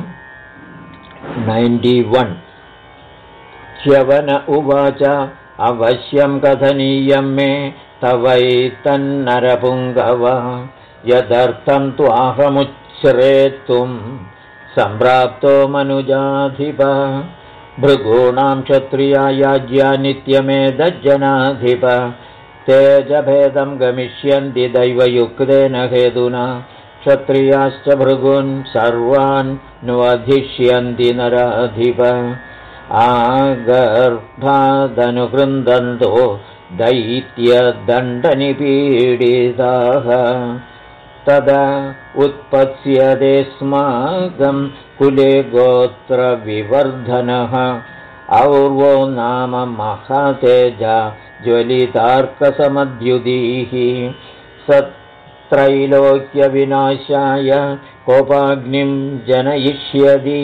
91 च्यवन उवाच अवश्यं कथनीयं मे तवैतन्नरपुङ्गव यदर्थं त्वाहमुच्छ्रेतुं सम्प्राप्तो मनुजाधिप भृगूणां क्षत्रिया याज्ञा नित्यमेतज्जनाधिप तेजभेदं गमिष्यन्ति दैवयुक्तेन हेतुना क्षत्रियाश्च भृगून् सर्वान् न्वधिष्यन्ति नराधिप आगर्भादनुकृन्दन्तो दैत्यदण्डनिपीडिताः तदा उत्पत्स्यतेऽस्माकं कुले गोत्रविवर्धनः और्वो नाम महातेजा ज्वलितार्कसमद्युतिः त्रैलोक्यविनाशाय कोपाग्निं जनयिष्यति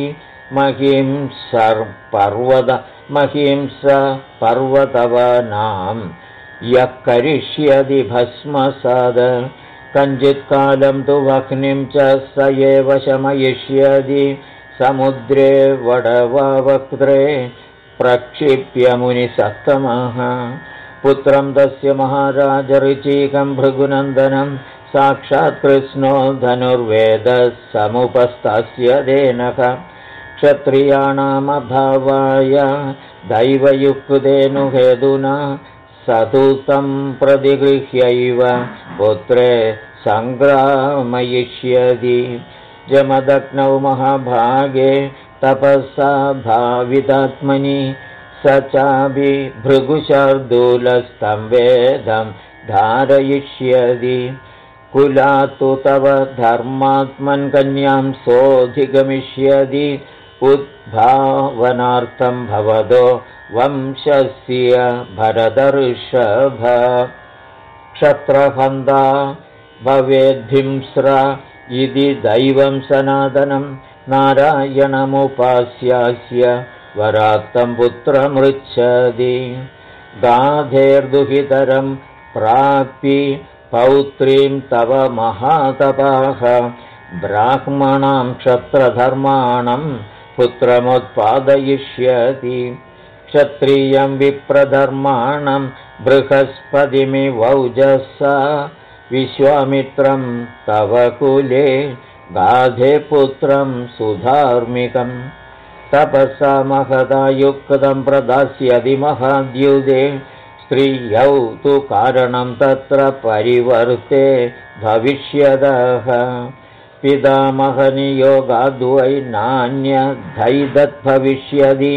पर्वतवनां यः करिष्यति भस्मसाद कञ्चित्कालं तु वह्निं च स एव शमयिष्यति समुद्रे वडवावक्त्रे प्रक्षिप्य मुनिसत्तमः पुत्रं तस्य महाराज ऋचीकं भृगुनन्दनं साक्षात् कृष्णो धनुर्वेदः समुपस्थास्य देनः क्षत्रियाणामभावाय दैवयुक्तेनुहेतुना सतुतं प्रतिगृह्यैव पुत्रे सङ्ग्रामयिष्यति जमदग्नौ महाभागे तपसा भावितात्मनि स चापि भृगुशार्दूलस्तं वेदं धारयिष्यति कुलात्तु तव धर्मात्मन् कन्यां सोऽधिगमिष्यति उद्भावनार्थं भवतो वंशस्य भरतर्षभ क्षत्रहन्ता भवेद्धिंस्र इति दैवं सनातनं नारायणमुपास्यास्य वरात्तं पुत्रमृच्छति गाधेर्दुहितरं प्राप्य पौत्रीं तव महातपाः ब्राह्मणां क्षत्रधर्माणं पुत्रमुत्पादयिष्यति क्षत्रियं विप्रधर्माणं बृहस्पतिमिवौजसा विश्वामित्रं तव कुले गाधे पुत्रं सुधार्मिकं तपसा महदा युक्तं प्रदास्यति महाद्युदे स्त्रियौ तु कारणं तत्र परिवर्ते भविष्यदः पितामहनियोगाद्वै नान्यधैदद्भविष्यति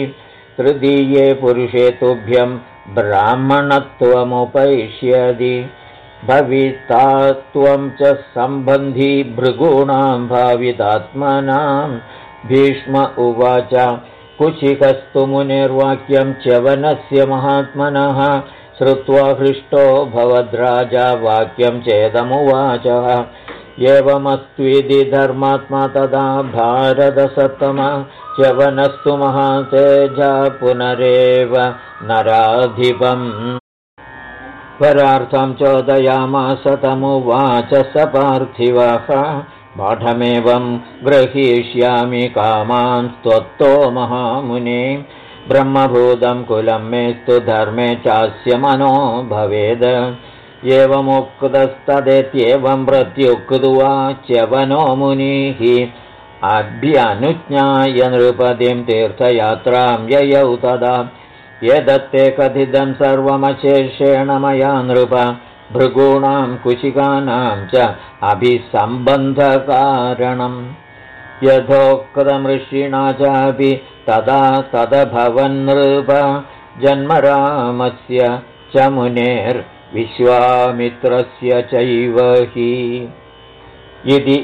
तृतीये पुरुषे तुभ्यं ब्राह्मणत्वमुपैष्यति भविता त्वं च सम्बन्धी भृगूणां भावितात्मनां। भीष्म उवाच कुशिकस्तु मुनिर्वाक्यं च्यवनस्य महात्मनः। श्रुत्वा हृष्टो भवद्राजा वाक्यं चेदमुवाचः। एवमस्त्विति धर्मात्मा तदा भारतसत्तमा। च्यवनस्तु महातेजा पुनरेव नराधिपम्। परार्थं चोदयामास तमुवाच स पार्थिवः। बाढमेवं ग्रहीष्यामि कामान् त्वत्तो महामुने। ब्रह्मभूतं कुलं मेस्तु धर्मे चास्य मनो भवेद्। एवमुक्तस्तदेत्येवं प्रत्युक्त्वा च्यवनो मुनिः। अभ्यनुज्ञाय नृपतिं तीर्थयात्रां ययौ तदा। एतत्ते कथितं सर्वमशेषेण मया नृप। भृगूणां कुशिकानां च अभिसम्बन्धकारणम्। यथोक्तमृषिणा चापि तदा तदभवन्नृप। जन्मरामस्य च मुनेर्विश्वामित्रस्य चैव हि। इति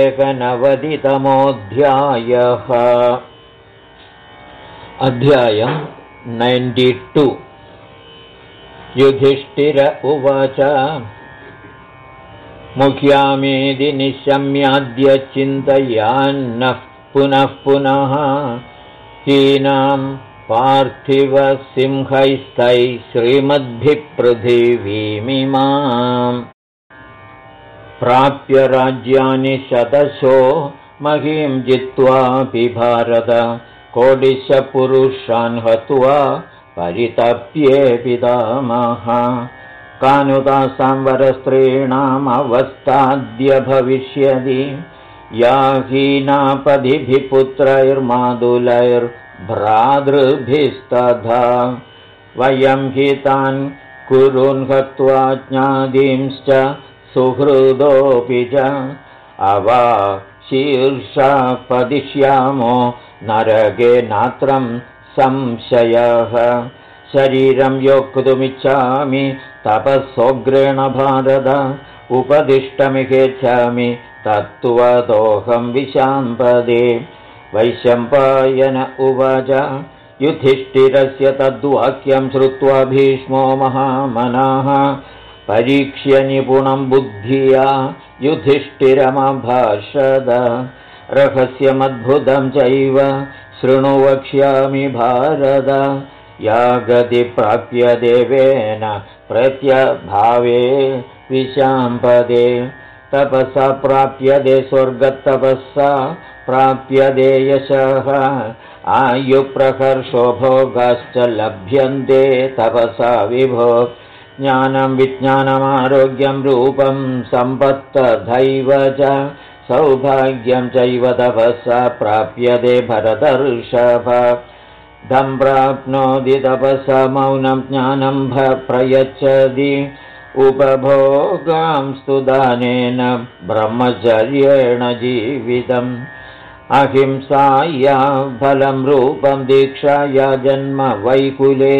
91तमोऽध्यायः। अध्यायम् 92। युधिष्ठिर उवाच मुह्यामेदि निशम्याद्य चिन्तयान्नः पुनः पुनः। हीनां पार्थिवसिंहैस्तैः श्रीमद्भिः पृथिवीमिमाम्। प्राप्य राज्यानि शतशो महीं जित्वापि भारत। कोटिशपुरुषान् हत्वा परितप्ये पितामह। कानुतासां वरस्त्रीणामवस्थाद्य भविष्यति। या हीनापदिभिः पुत्रैर्मातुलैर्भ्रातृभिस्तथा। वयं हि तान् कुरून् हत्वा ज्ञादींश्च सुहृदोऽपि च। अवाशीर्षा पदिष्यामो नरके नात्रं संशयः। शरीरं योक्तुमिच्छामि तपसोग्रेण भारत। उपदिष्टमिहेच्छामि तत्त्वतोऽहं विशाम्पदे। वैशम्पायन उवाच युधिष्ठिरस्य तद्वाक्यं श्रुत्वा भीष्मो महामनाः। परीक्ष्य निपुणं बुद्धिया युधिष्ठिरमभाषद। रहस्यमद्भुतं चैव शृणु वक्ष्यामि भारत। या गति प्राप्य देवेन प्रत्यभावे विशाम्पदे। तपसा प्राप्यते स्वर्गतपसा प्राप्यते यशः। आयुप्रहर्षो भोगाश्च लभ्यन्ते तपसा विभो। ज्ञानं विज्ञानमारोग्यं रूपं सम्पत्तथैव च। सौभाग्यं चैव तपसा प्राप्यते भरतर्षभ। धं प्राप्नोति तपसा मौनं ज्ञानं प्रयच्छति। उपभोगांस्तु दानेन ब्रह्मचर्येण जीवितम्। अहिंसाया फलं रूपं दीक्षाया जन्म वैकुले।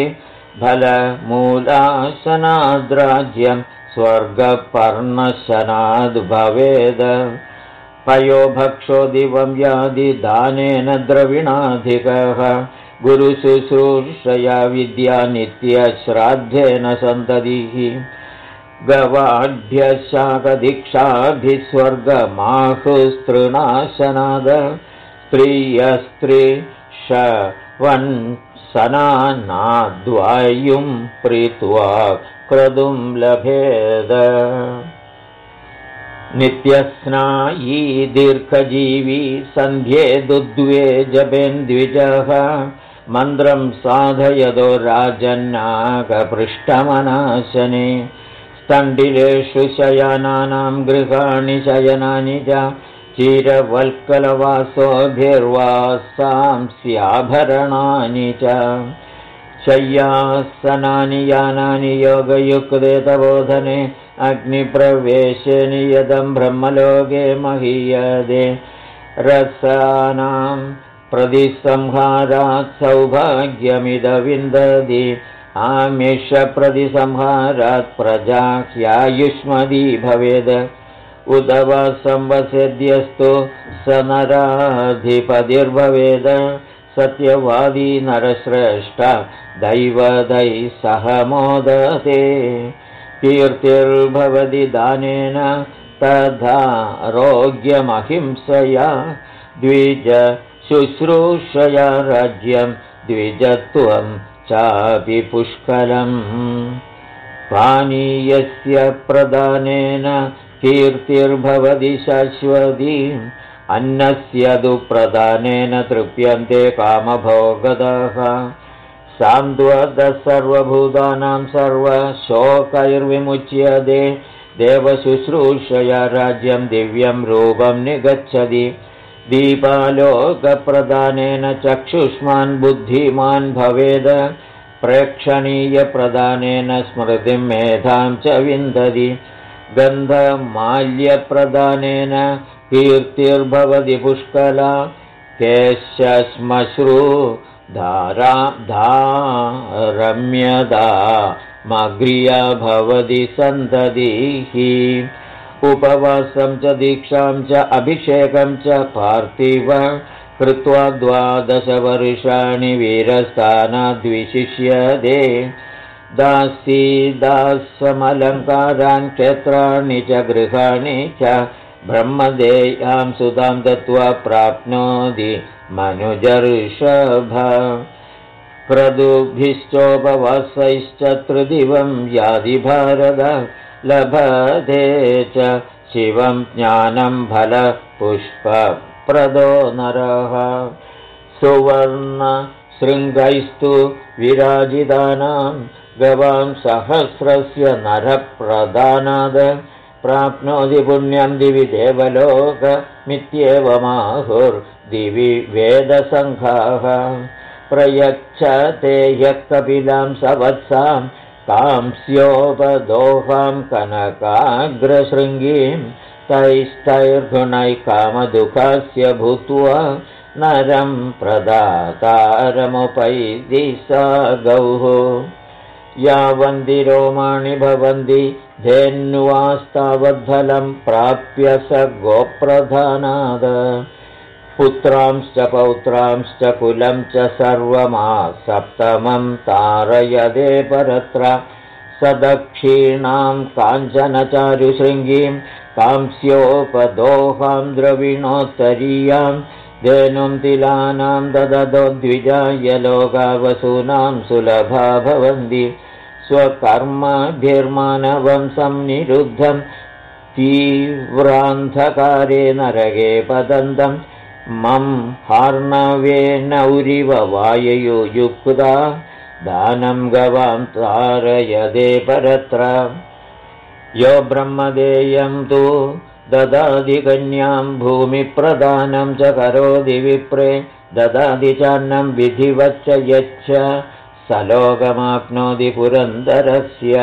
फलमूलासनाद्राज्यं स्वर्गपर्णशनाद् भवेद। पयोभक्षो दिवं यादि दानेन द्रविणाधिकः। गुरुशुश्रूषया विद्या नित्यश्राद्धेन सन्ततिः। गवाढ्य शाकदीक्षाभिः स्वर्गमाहुस्तृणाशनाद। स्त्रियस्त्रीशवन्सनानाद्वायुं प्रीत्वा क्रतुं लभेद। नित्यस्नायी दीर्घजीवी सन्ध्ये दुद्वे जपेन्द्विजः। मन्त्रं साधयतो राजन्नागपृष्ठमनाशने। स्तण्डिलेषु शयनानां गृहाणि शयनानि च। चिरवल्कलवासोभिर्वासांस्याभरणानि च। शय्यासनानि यानानि योगयुक्ते तपोधने। अग्निप्रवेशे नियतं ब्रह्मलोके महीयते। रसानां प्रतिसंहारात् सौभाग्यमिदविन्दति। आमिषप्रतिसंहारात् प्रजा ह्यायुष्मदी भवेद उत वा संवसेद्यस्तु स नराधिपतिर्भवेद सत्यवादी नरश्रेष्ठ दैवदैः सह मोदते कीर्तिर्भवति दानेन तथा रोग्यमहिंसया द्विज शुश्रूषया राज्यं द्विजत्वं चापि पुष्कलम् पानीयस्य प्रदानेन कीर्तिर्भवति शाश्वती अन्नस्य तु प्रदानेन तृप्यन्ते कामभोगदः सान्द्वतः सर्वभूतानां सर्वशोकैर्विमुच्यते देवशुश्रूषया राज्यं दिव्यं रूपं निगच्छति दीपालोकप्रदानेन चक्षुष्मान् बुद्धिमान् भवेद प्रेक्षणीयप्रदानेन स्मृतिं मेधां च विन्दति गन्धमाल्यप्रदानेन कीर्तिर्भवति पुष्कला केशश्मश्रु रम्यदा मग्र्या भवति सन्ततिः उपवासं च दीक्षां च अभिषेकं च पार्थिव कृत्वा 12 वर्षाणि वीरस्थानाद्विशिष्यते दासीदासमलङ्कारान् क्षेत्राणि च गृहाणि च ब्रह्मदेयां सुतां दत्त्वा प्राप्नोति मनुजर्षभ क्रतुभिश्चोपवासैश्च त्रिदिवं यादि भारत लभते च शिवं ज्ञानं फलपुष्पप्रदो नरः सुवर्णशृङ्गैस्तु विराजितानां गवां सहस्रस्य नरप्रदानाद प्राप्नोति पुण्यं दिवि देवलोकमित्येवमाहुर्दिवि वेदसङ्घाः प्रयच्छते ह्यः कपिलां सवत्सां कांस्योपदोहां कनकाग्रशृङ्गीं तैस्तैर्गुणैः कामदुःखस्य भूत्वा नरं प्रदातारमुपैति सा गौः यावन्ति रोमाणि भवन्ति धेन्वास्तावद्फलं प्राप्य स गोप्रधानाद पुत्रांश्च पौत्रांश्च कुलं च सर्वमा सप्तमं तारयदे परत्र स दक्षिणां काञ्चनचारुशृङ्गीं कांस्योपदोहां द्रविणोत्तरीयां धेनुं तिलानां दददो द्विजाय लोकावसूनां सुलभा भवन्ति स्वकर्मभिर्मानवं संनिरुद्धं तीव्रान्धकारे नरके पतन्तं मम हार्णवेनौरिव वाययुयुक्ता दानं गवां तारयदे परत्र यो ब्रह्मदेयं तु ददाति कन्यां भूमिप्रदानं च करोति विप्रे ददाति चान्नं विधिवच्च यच्च सलोकमाप्नोति पुरन्दरस्य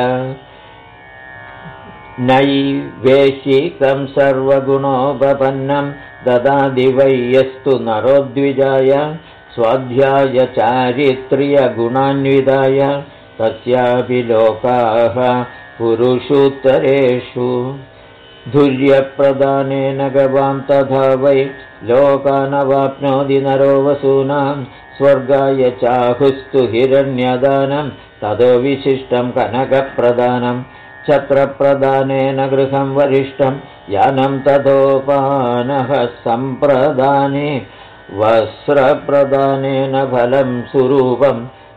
नैवेशिकं सर्वगुणोपपन्नं ददाति वै यस्तु नरोद्विजाय स्वाध्याय चारित्र्यगुणान्विताय तस्यापि लोकाः पुरुषोत्तरेषु धुर्यप्रदानेन गवां तथा वै लोकानवाप्नोति नरो वसूनां स्वर्गाय चाहुस्तु हिरण्यदानं ततो विशिष्टं कनकप्रदानं छत्रप्रदानेन गृहं वरिष्ठं यानं ततोपानः सम्प्रदाने वस्त्रप्रदानेन फलं सुरूपं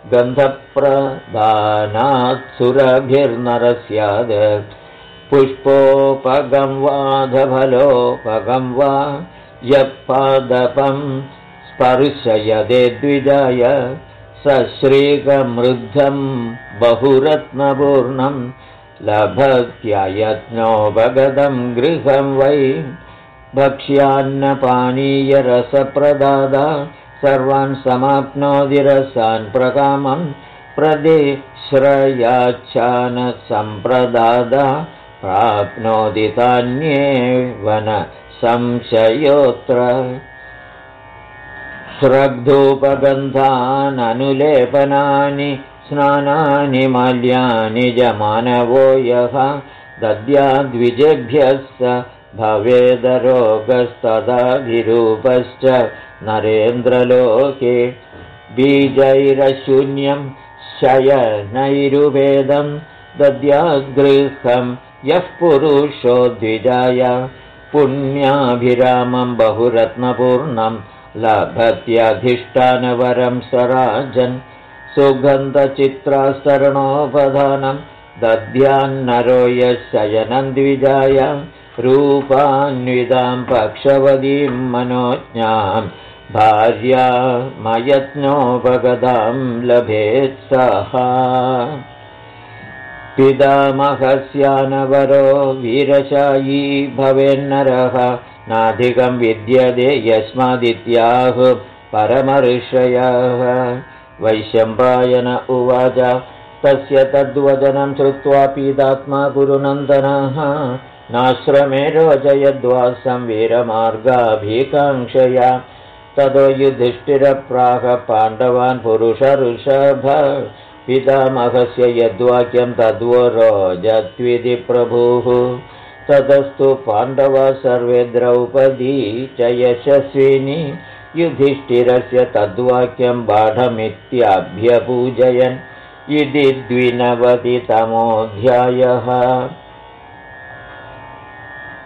गन्धप्रदानात् सुरभिर्नरस्याद पुष्पोपगं वाधफलोपगं वा यत्पादपं स्पर्शयदे द्विजाय सश्रीकमृद्धं बहुरत्नपूर्णं लभत्ययत्नोपगतं गृहं वै भक्ष्यान्नपानीयरसप्रदादा सर्वान् समाप्नोति रसान् प्रकामं प्रदिश्रयाच्छानसम्प्रदादा प्राप्नोति तान्येव न संशयोऽत्र स्रग्धूपगन्धाननुलेपनानि स्नानानि माल्यानि जमानवो यः दद्याद्विजेभ्यः स भवेदरोगस्तदाभिरूपश्च नरेन्द्रलोके बीजैरशून्यं शयनैरुवेदं दद्याद्गृहं यः पुरुषो द्विजाय पुण्याभिरामं बहुरत्नपूर्णं लभत्याधिष्ठानवरं स्वराजन् सुगन्धचित्रास्तरणोपधानं दद्यान्नरो यः शयनं द्विजाय रूपान्वितां पक्षवतीं मनोज्ञां भार्यामयत्नोपगतां लभेत्सः पितामहस्यानवरो वीरशायी भवेन्नरः नाधिकं विद्यते यस्मादित्याह परमऋषयः वैशम्पायन उवाच तस्य तद्वचनं श्रुत्वा पीतात्मा गुरुनन्दनः नाश्रमे रोचयद्वासं वीरमार्गाभिकाङ्क्षया ततो युधिष्ठिरप्राह पाण्डवान् पुरुषऋषभ पितामहस्य यद्वाक्यं तद्वो रोजत्विति प्रभुः ततस्तु पाण्डवा सर्वे द्रौपदी च यशस्विनी युधिष्ठिरस्य तद्वाक्यं बाढमित्याभ्यपूजयन् इति 29तमोऽध्यायः।